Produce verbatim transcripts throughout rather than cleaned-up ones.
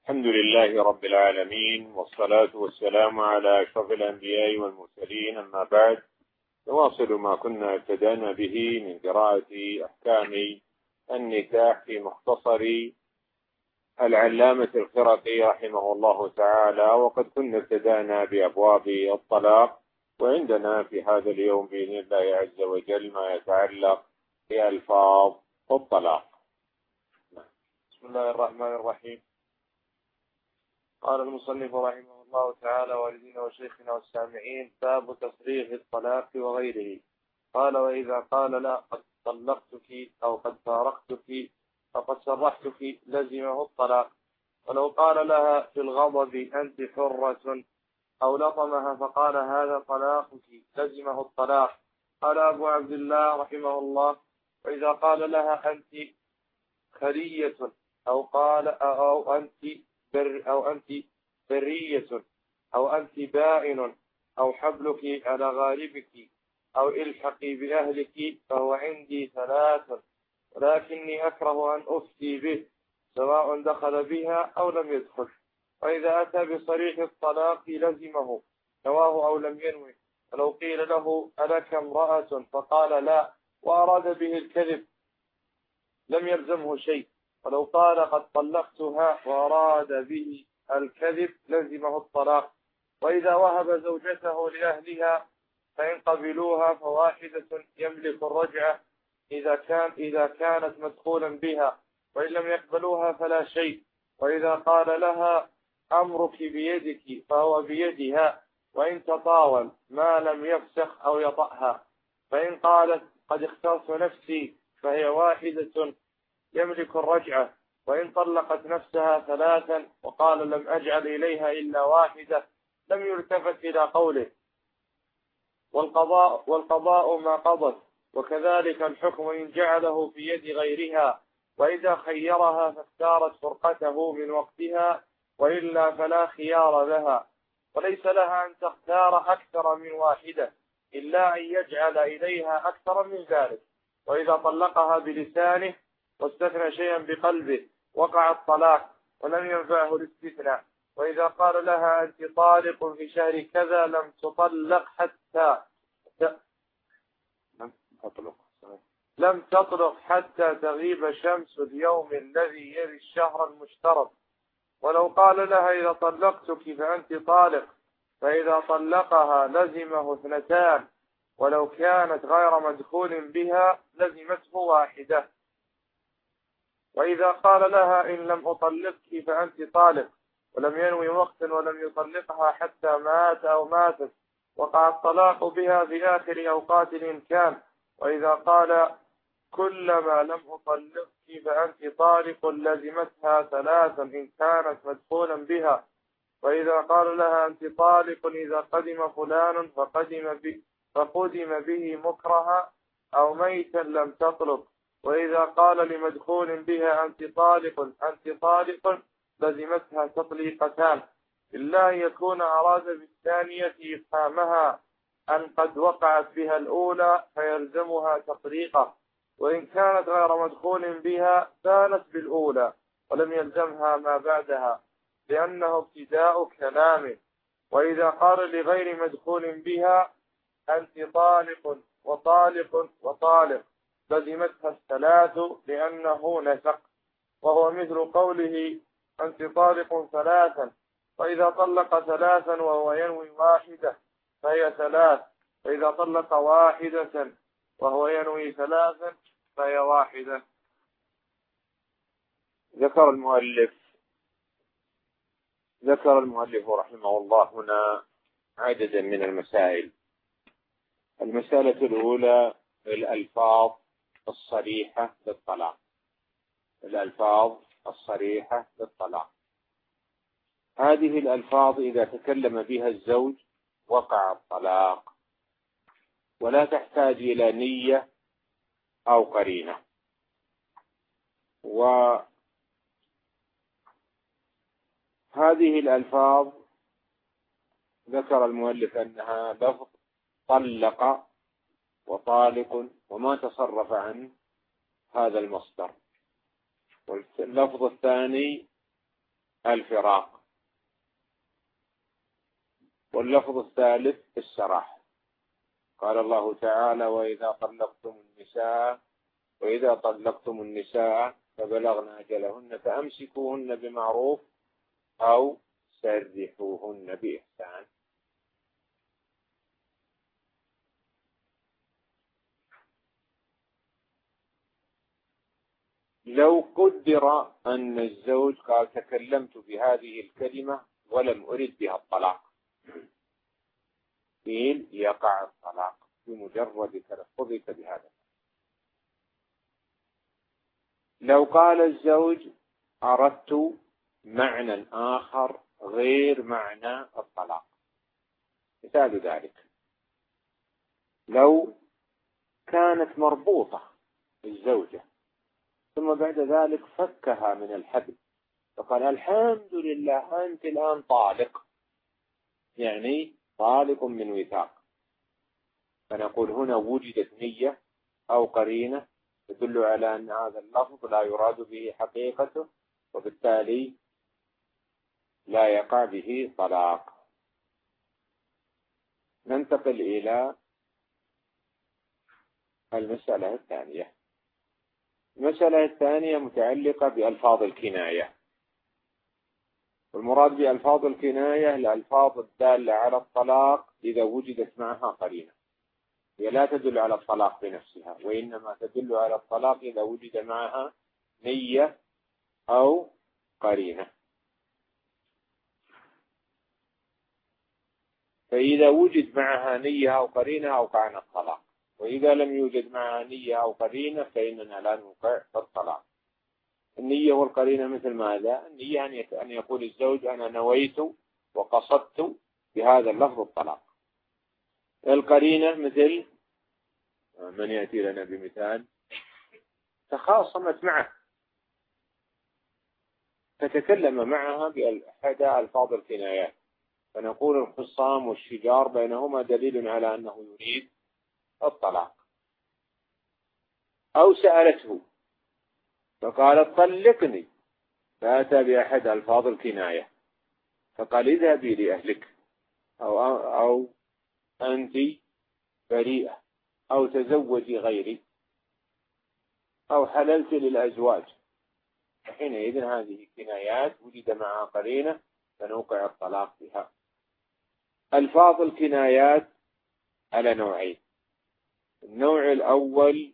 الحمد لله رب العالمين، والصلاة والسلام على أشرف الأنبياء والمرسلين، أما بعد. نواصل ما كنا ابتدأنا به من قراءة أحكام النكاح في مختصر العلامة الخرقي رحمه الله تعالى، وقد كنا ابتدأنا بأبواب الطلاق، وعندنا في هذا اليوم بإذن الله عز وجل ما يتعلق بألفاظ الطلاق. بسم الله الرحمن الرحيم. قال المصنف رحمه الله تعالى: والدينا وشيخنا والسامعين، باب تصريح الطلاق وغيره. قال: وإذا قال لا قد طلقتك أو قد فارقتك فقد صرحتك لزمه الطلاق. ولو قال لها في الغضب أنت حرة أو لطمها فقال هذا طلاقك لزمه الطلاق. قال أبو عبد الله رحمه الله: وإذا قال لها أنت خرية أو قال أو أنت بر أو أنت برية أو أنت بائن أو حبلك على غالبك أو الحقي بأهلك فهو عندي ثلاث، ولكني أكره أن أفتي به سواء دخل بها أو لم يدخل. وإذا أتى بصريح الطلاق لزمه نواه أو لم ينوي. ولو قيل له ألك امرأة فقال لا وأراد به الكذب لم يلزمه شيء. ولو قال قد طلقتها وأراد به الكذب لزمه الطلاق. وإذا وهب زوجته لأهلها فإن قبلوها فواحدة يملك الرجعة إذا كان إذا كانت مدخولا بها، وإن لم يقبلوها فلا شيء. وإذا قال لها أمرك بيدك فهو بيدها وإن تطاول ما لم يفسخ أو يطأها. فإن قالت قد اخترت نفسي فهي واحدة يملك الرجعة. وإن طلقت نفسها ثلاثا وقال لم أجعل إليها إلا واحدة لم يلتفت إلى قوله. والقضاء, والقضاء ما قضت، وكذلك الحكم إن جعله في يد غيرها. وإذا خيرها فاختارت فرقته من وقتها وإلا فلا خيار لها. وليس لها أن تختار أكثر من واحدة إلا أن يجعل إليها أكثر من ذلك. وإذا طلقها بلسانه واستثنى شيئا بقلبه وقع الطلاق ولم ينفعه الاستثناء. وإذا قال لها أنت طالق في شهر كذا لم تطلق حتى لم تطلق حتى تغيب شمس اليوم الذي يلي الشهر المشترك. ولو قال لها إذا طلقتك فأنت طالق فإذا طلقها لزمه اثنتان، ولو كانت غير مدخول بها لزمته واحدة. وإذا قال لها إن لم أطلقك فأنت طالق ولم ينوي وقتا ولم يطلقها حتى مات أو ماتت وقع الطلاق بها في آخر أوقات الإمكان. وإذا قال كلما لم أطلقك فأنت طالق لزمتها ثلاثا إن كانت مدخولا بها. وإذا قال لها أنت طالق إذا قدم فلان فقدم به, فقدم به مكرها أو ميتا لم تطلق. وإذا قال لمدخول بها أنت طالق أنت طالق لزمتها تطليقتان إلا أن يكون أراد بالثانية إفهامها أن قد وقعت بها الأولى فيلزمها تطليقة. وإن كانت غير مدخول بها كانت بالأولى ولم يلزمها ما بعدها لأنه ابتداء كلامه. وإذا قال لغير مدخول بها أنت طالق وطالق وطالق لزمتها الثلاث لأنه نسق، وهو مثل قوله أنت طالق ثلاثا. وإذا طلق ثلاثا وهو ينوي واحدة فهي ثلاث، وإذا طلق واحدة وهو ينوي ثلاثا فهي واحدة. ذكر المؤلف ذكر المؤلف رحمه الله هنا عددا من المسائل. المسألة الأولى الألفاظ الصريحة للطلاق. الألفاظ الصريحة للطلاق هذه الألفاظ إذا تكلم بها الزوج وقع الطلاق ولا تحتاج إلى نية أو قرينة. وهذه الألفاظ ذكر المؤلف أنها لفظ طلق وطالق وما تصرف عن هذا المصدر. واللفظ الثاني الفراق. واللفظ الثالث السراح. قال الله تعالى: وإذا طلقتم النساء وإذا طلقتم النساء فبلغن أجلهن فأمسكوهن بمعروف أو سرحوهن بإحسان. لو قدر أن الزوج قال: تكلمت بهذه الكلمة ولم أرد بها الطلاق، قيل يقع الطلاق بمجرد تلفظك بهذا. لو قال الزوج: أردت معنى آخر غير معنى الطلاق، مثال ذلك لو كانت مربوطة الزوجة ثم بعد ذلك فكها من الحبل فقال: الحمد لله أنت الآن طالق، يعني طالق من وثاق، فنقول هنا وجدت نية أو قرينة تدل على أن هذا اللفظ لا يراد به حقيقته، وبالتالي لا يقع به طلاق. ننتقل إلى المسألة الثانية. المسألة الثانية متعلقة بألفاظ الكناية. والمراد بألفاظ الكناية الألفاظ الدالة على الطلاق إذا وجدت معها قرينة. هي لا تدل على الطلاق بنفسها، وإنما تدل على الطلاق إذا وجد معها نية أو قرينة. فإذا وجد معها نية أو قرينة أوقعنا الطلاق، وإذا لم يوجد معها نية أو قرينة فإننا لا نوقع الطلاق. النية والقرينة مثل ماذا؟ النية أن يقول الزوج: أنا نويت وقصدت بهذا اللفظ الطلاق. القرينة مثل من يأتي لنا بمثال؟ تخاصمت معه فتكلم معها بأحدى ألفاظ الكنايات، فنقول الخصام والشجار بينهما دليل على أنه يريد الطلاق. أو سألته فقالت: طلقني، فأتى بأحد ألفاظ الكناية فقال: اذهبي لأهلك، أو, أو أنت بريئة، أو تزوجي غيري، أو حللت للأزواج. فحينئذ هذه كنايات وجد معها قرينة فنوقع الطلاق بها. ألفاظ الكنايات على نوعين. النوع الأول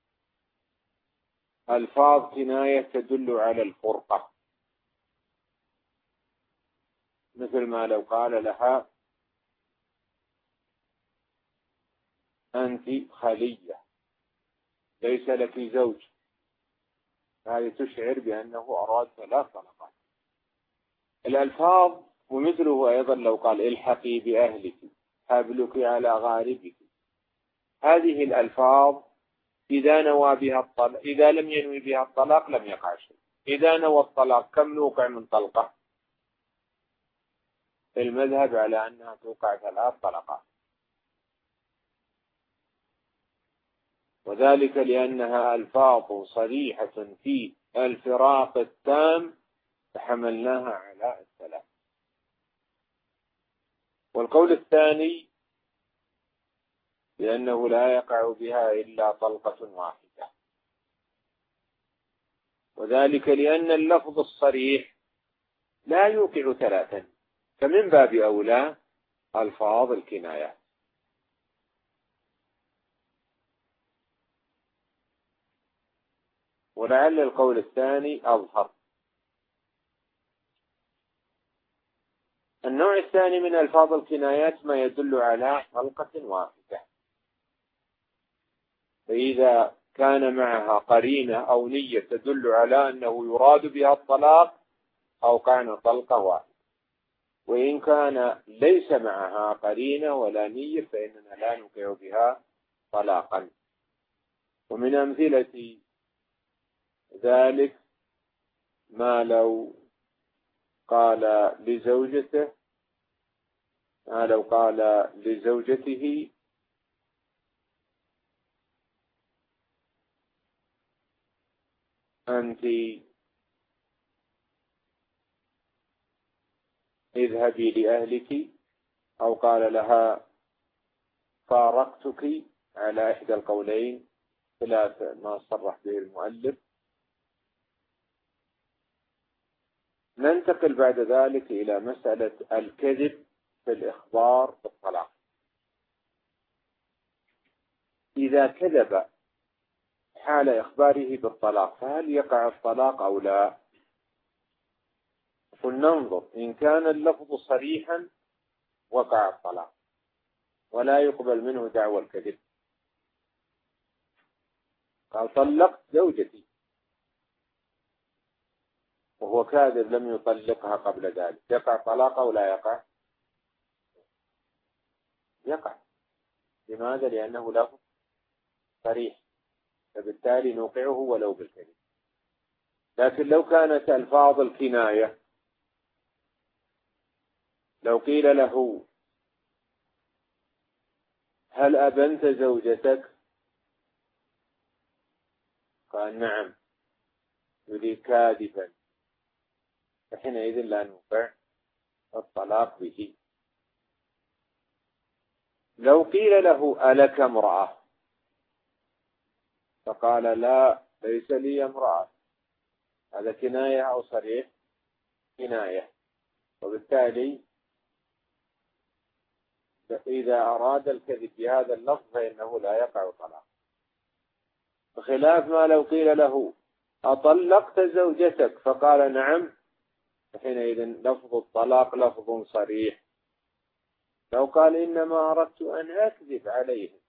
ألفاظ كناية تدل على الفرقة، مثل ما لو قال لها: أنت خلية ليس لك زوج، هذه تشعر بأنه أراد ثلاث طلقات. الألفاظ ومثله أيضا لو قال: الحقي بأهلك، حبلك على غاربك. هذه الألفاظ إذا نوى بها الطلاق، إذا لم ينوي بها الطلاق لم يقع شيء. إذا نوى الطلاق كم نوقع من طلقة؟ المذهب على أنها توقع ثلاث طلقات، وذلك لأنها ألفاظ صريحة في الفراق التام فحملناها على الثلاث. والقول الثاني لأنه لا يقع بها إلا طلقة واحدة، وذلك لأن اللفظ الصريح لا يوقع ثلاثا، فمن باب أولى ألفاظ الكنايات. ولعل القول الثاني أظهر. النوع الثاني من ألفاظ الكنايات ما يدل على طلقة واحدة، فإذا كان معها قرينة أو نية تدل على أنه يراد بها الطلاق أوقعنا طلقة واحدة. وإن كان ليس معها قرينة ولا نية فإننا لا نوقع بها طلاقا. ومن أمثلة ذلك ما لو قال لزوجته ما لو قال لزوجته: أنت اذهبي لأهلك، أو قال لها فارقتك، على إحدى القولين خلاف ما صرح به المؤلف. ننتقل بعد ذلك إلى مسألة الكذب في الإخبار بالطلاق. إذا كذب حال إخباره بالطلاق فهل يقع الطلاق أو لا؟ فلننظر، إن كان اللفظ صريحا وقع الطلاق ولا يقبل منه دعوى الكذب. قال طلقت زوجتي وهو كاذب لم يطلقها قبل ذلك، يقع طلاق أو لا يقع؟ يقع. لماذا؟ لأنه لفظ صريح، فبالتالي نوقعه ولو بالكذب. لكن لو كانت ألفاظ الكناية، لو قيل له هل أبنت زوجتك؟ قال نعم، يريد كاذبا، فحينئذ لا نوقع الطلاق به. لو قيل له ألك امرأة؟ فقال لا ليس لي امرأة، هذا كناية أو صريح؟ كناية، وبالتالي إذا أراد الكذب بهذا اللفظ فإنه لا يقع طلاق، بخلاف ما لو قيل له أطلقت زوجتك؟ فقال نعم، فحينئذ لفظ الطلاق لفظ صريح. لو قال إنما أردت أن أكذب عليهم،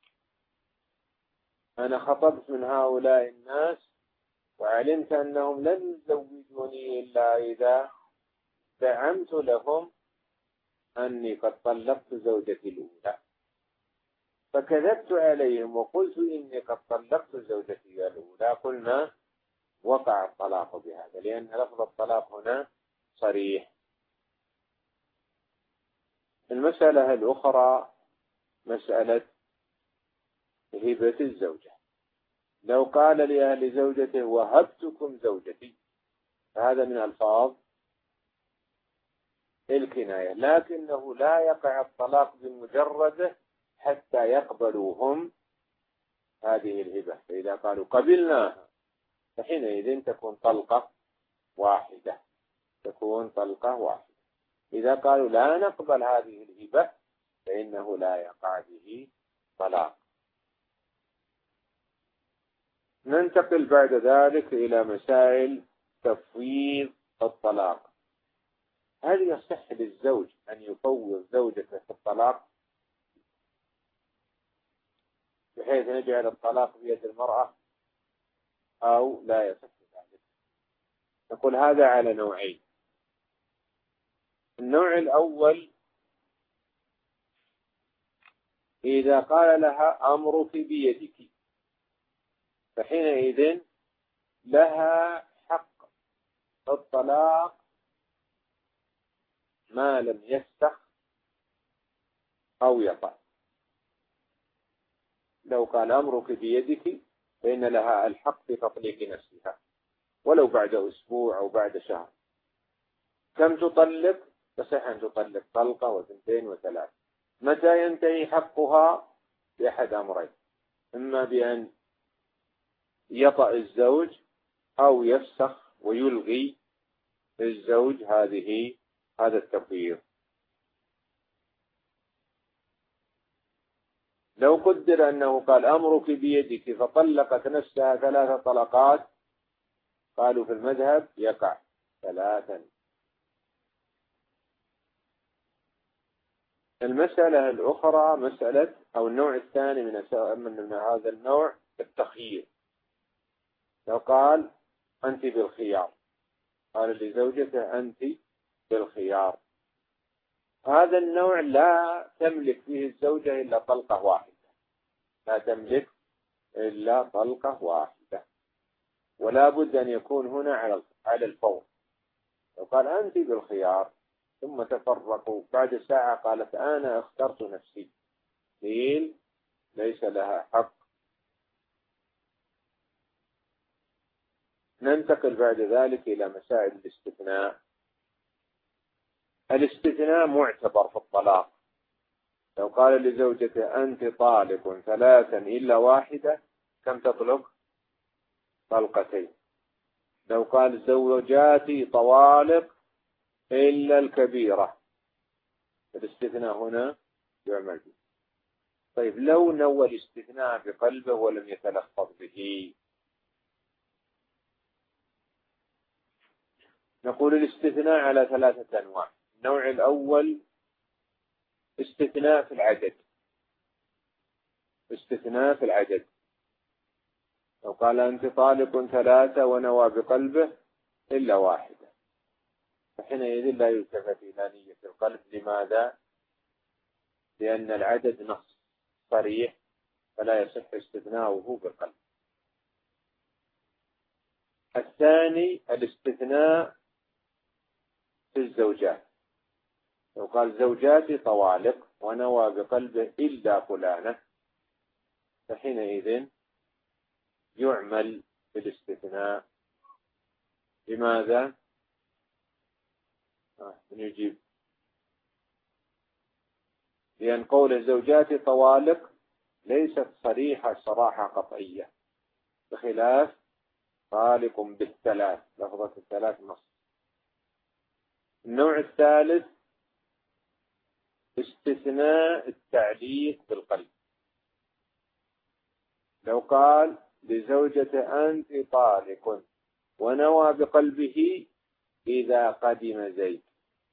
أنا خطبت من هؤلاء الناس وعلمت أنهم لن يزوجوني إلا إذا زعمت لهم أني قد طلقت زوجتي الأولى، فكذبت عليهم وقلت إني قد طلقت زوجتي الأولى، قلنا وقع الطلاق بهذا، لأن لفظ الطلاق هنا صريح. المسألة الأخرى مسألة هبة الزوجة. لو قال لأهل زوجته وهبتكم زوجتي، فهذا من ألفاظ الكناية، لكنه لا يقع الطلاق بمجرده حتى يقبلوا هم هذه الهبة. فإذا قالوا قبلناها فحينئذ تكون طلقة واحدة، تكون طلقة واحدة. إذا قالوا لا نقبل هذه الهبة فإنه لا يقع به طلاق. ننتقل بعد ذلك إلى مسائل تفويض الطلاق. هل يصح للزوج أن يفوض زوجته في الطلاق بحيث نجعل الطلاق بيد المرأة أو لا يصح ذلك؟ نقول هذا على نوعين. النوع الأول إذا قال لها أمرك بيدك، فحينئذ لها حق الطلاق ما لم يفسخ أو يطأ. لو قال أمرك بيدك فإن لها الحق في تطليق نفسها ولو بعد أسبوع أو بعد شهر. كم تطلق؟ تصح أن تطلق طلقة وثنتين وثلاث. متى ينتهي حقها؟ بأحد أمرين، إما بأن يطأ الزوج أو يفسخ ويلغي الزوج هذه هذا التفويض. لو قدر أنه قال أمرك بيدك فطلقت نفسها ثلاث طلقات، قالوا في المذهب يقع ثلاثا. المسألة الأخرى مسألة أو النوع الثاني من من هذا النوع التخيير. لو قال أنت بالخيار، قال لزوجته أنت بالخيار، هذا النوع لا تملك فيه الزوجة إلا طلقة واحدة، لا تملك إلا طلقة واحدة، ولا بد أن يكون هنا على على الفور. لو قال أنت بالخيار ثم تفرقوا بعد ساعة قالت أنا اخترت نفسي، قيل ليس لها حق. ننتقل بعد ذلك إلى مسائل الاستثناء. الاستثناء معتبر في الطلاق. لو قال لزوجته أنت طالق ثلاثا إلا واحدة، كم تطلق؟ طلقتين. لو قال زوجاتي طوالق إلا الكبيرة، الاستثناء هنا يعمل به. طيب لو نوى الاستثناء بقلبه ولم يتلفظ به، نقول الاستثناء على ثلاثة أنواع. النوع الأول استثناء في العدد. استثناء في العدد، لو قال أنت طالق ثلاثة ونوى بقلبه إلا واحدة، فحينئذ لا يلتفت إلى نية القلب. لماذا؟ لأن العدد نص صريح، فلا يصح استثناؤه بالقلب. الثاني الاستثناء في الزوجات، لو قال زوجاتي طوالق ونوى بقلبه إلا فلانة، فحينئذ يعمل بالاستثناء. لماذا؟ آه يجيب. لأن قول الزوجات طوالق ليست صريحة صراحة قطعية، بخلاف طالق بالثلاث، لفظة الثلاث نص. النوع الثالث استثناء التعليق بالقلب، لو قال لزوجته أنت طالق ونوى بقلبه إذا قدم زيد،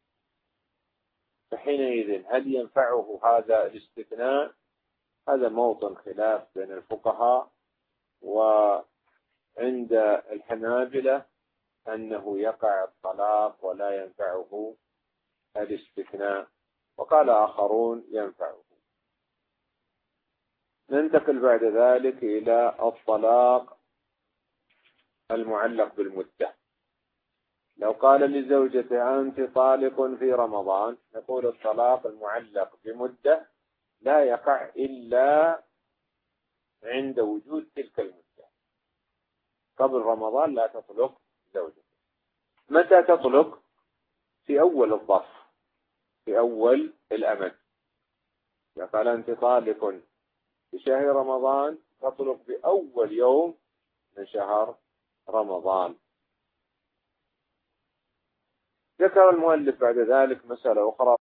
فحينئذ هل ينفعه هذا الاستثناء؟ هذا موطن خلاف بين الفقهاء، وعند الحنابلة أنه يقع الطلاق ولا ينفعه الاستثناء، وقال آخرون ينفعه. ننتقل بعد ذلك إلى الطلاق المعلق بالمدة. لو قال لزوجته أنت طالق في رمضان، نقول الطلاق المعلق بمدة لا يقع إلا عند وجود تلك المدة. قبل رمضان لا تطلق زوجته. متى تطلق؟ في أول الظرف، في أول الأمد. إذا قال أنت طالق في شهر رمضان، تطلق بأول يوم من شهر رمضان. ذكر المؤلف بعد ذلك مسألة أخرى